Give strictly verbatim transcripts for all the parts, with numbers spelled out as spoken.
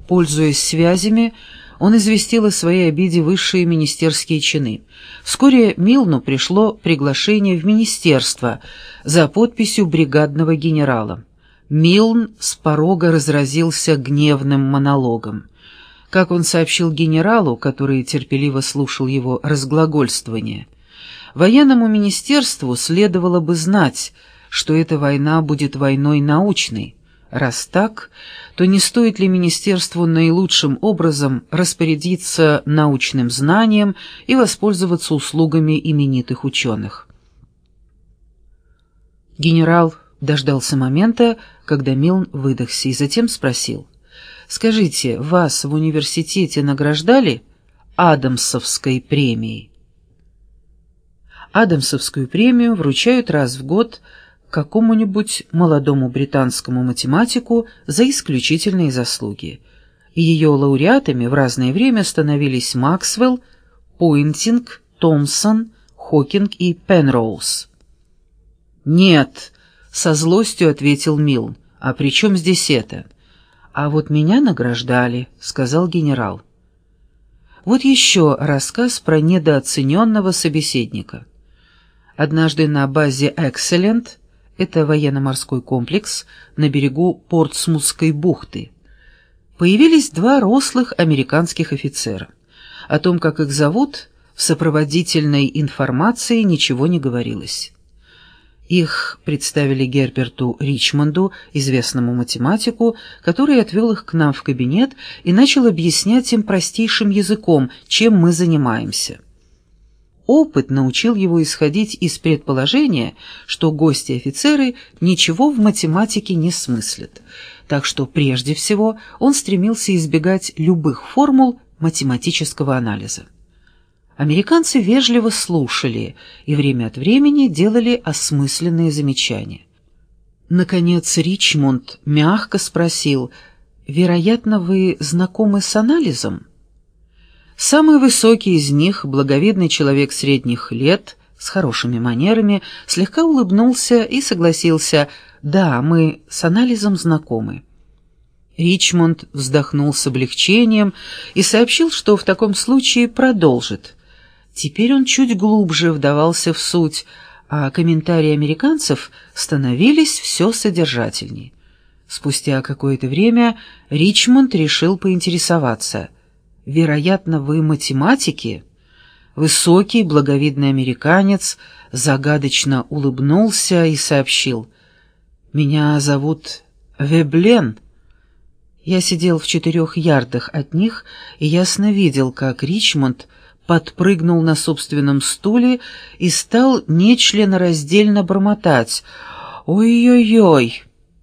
Пользуясь связями, он известил о своей обиде высшие министерские чины. Вскоре Милну пришло приглашение в министерство за подписью бригадного генерала. Милн с порога разразился гневным монологом. Как он сообщил генералу, который терпеливо слушал его разглагольствование, военному министерству следовало бы знать, что эта война будет войной научной. Раз так, то не стоит ли министерству наилучшим образом распорядиться научным знанием и воспользоваться услугами именитых ученых? Генерал дождался момента, когда Милн выдохся, и затем спросил: «Скажите, вас в университете награждали Адамсовской премией?» Адамсовскую премию вручают раз в год какому-нибудь молодому британскому математику за исключительные заслуги. И ее лауреатами в разное время становились Максвелл, Пойнтинг, Томпсон, Хокинг и Пенроуз. «Нет», — со злостью ответил Милн, — «а при чем здесь это?» «А вот меня награждали», — сказал генерал. Вот еще рассказ про недооцененного собеседника. Однажды на базе «Экселлент», это военно-морской комплекс на берегу Портсмутской бухты, появились два рослых американских офицера. О том, как их зовут, в сопроводительной информации ничего не говорилось. Их представили Герберту Ричмонду, известному математику, который отвел их к нам в кабинет и начал объяснять им простейшим языком, чем мы занимаемся. Опыт научил его исходить из предположения, что гости-офицеры ничего в математике не смыслят, так что прежде всего он стремился избегать любых формул математического анализа. Американцы вежливо слушали и время от времени делали осмысленные замечания. Наконец Ричмонд мягко спросил: «Вероятно, вы знакомы с анализом?» Самый высокий из них, благовидный человек средних лет, с хорошими манерами, слегка улыбнулся и согласился: «Да, мы с анализом знакомы». Ричмонд вздохнул с облегчением и сообщил, что в таком случае продолжит. Теперь он чуть глубже вдавался в суть, а комментарии американцев становились все содержательней. Спустя какое-то время Ричмонд решил поинтересоваться: «Вероятно, вы математики?» Высокий, благовидный американец загадочно улыбнулся и сообщил: «Меня зовут Веблен». Я сидел в четырех ярдах от них и ясно видел, как Ричмонд подпрыгнул на собственном стуле и стал нечленораздельно бормотать: «Ой-ой-ой!».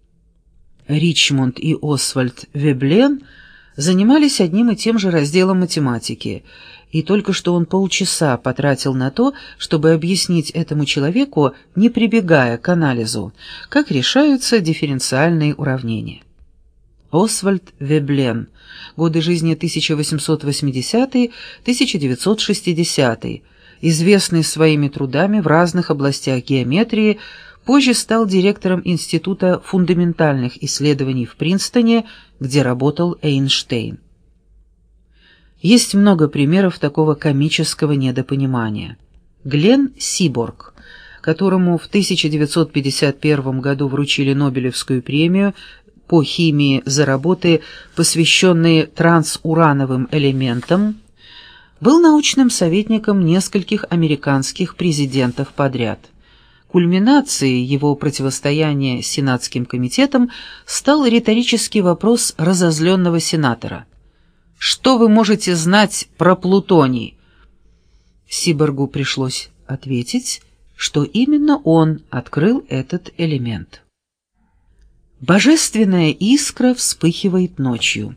Ричмонд и Освальд Веблен занимались одним и тем же разделом математики, и только что он полчаса потратил на то, чтобы объяснить этому человеку, не прибегая к анализу, как решаются дифференциальные уравнения. Освальд Веблен. Годы жизни тысяча восемьсот восьмидесятый — тысяча девятьсот шестидесятый. Известный своими трудами в разных областях геометрии, позже стал директором Института фундаментальных исследований в Принстоне, где работал Эйнштейн. Есть много примеров такого комического недопонимания. Глен Сиборг, которому в тысяча девятьсот пятьдесят первом году вручили Нобелевскую премию по химии за работы, посвященные трансурановым элементам, был научным советником нескольких американских президентов подряд. Кульминацией его противостояния с Сенатским комитетом стал риторический вопрос разозленного сенатора: «Что вы можете знать про плутоний?» Сиборгу пришлось ответить, что именно он открыл этот элемент. Божественная искра вспыхивает ночью.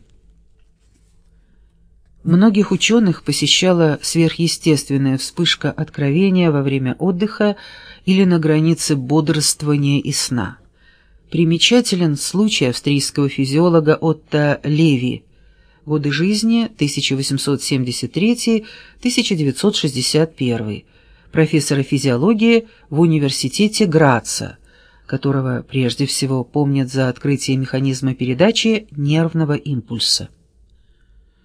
Многих ученых посещала сверхъестественная вспышка откровения во время отдыха или на границе бодрствования и сна. Примечателен случай австрийского физиолога Отто Леви. Годы жизни тысяча восемьсот семьдесят третий — тысяча девятьсот шестьдесят первый. Профессора физиологии в университете Граца, которого прежде всего помнят за открытие механизма передачи нервного импульса.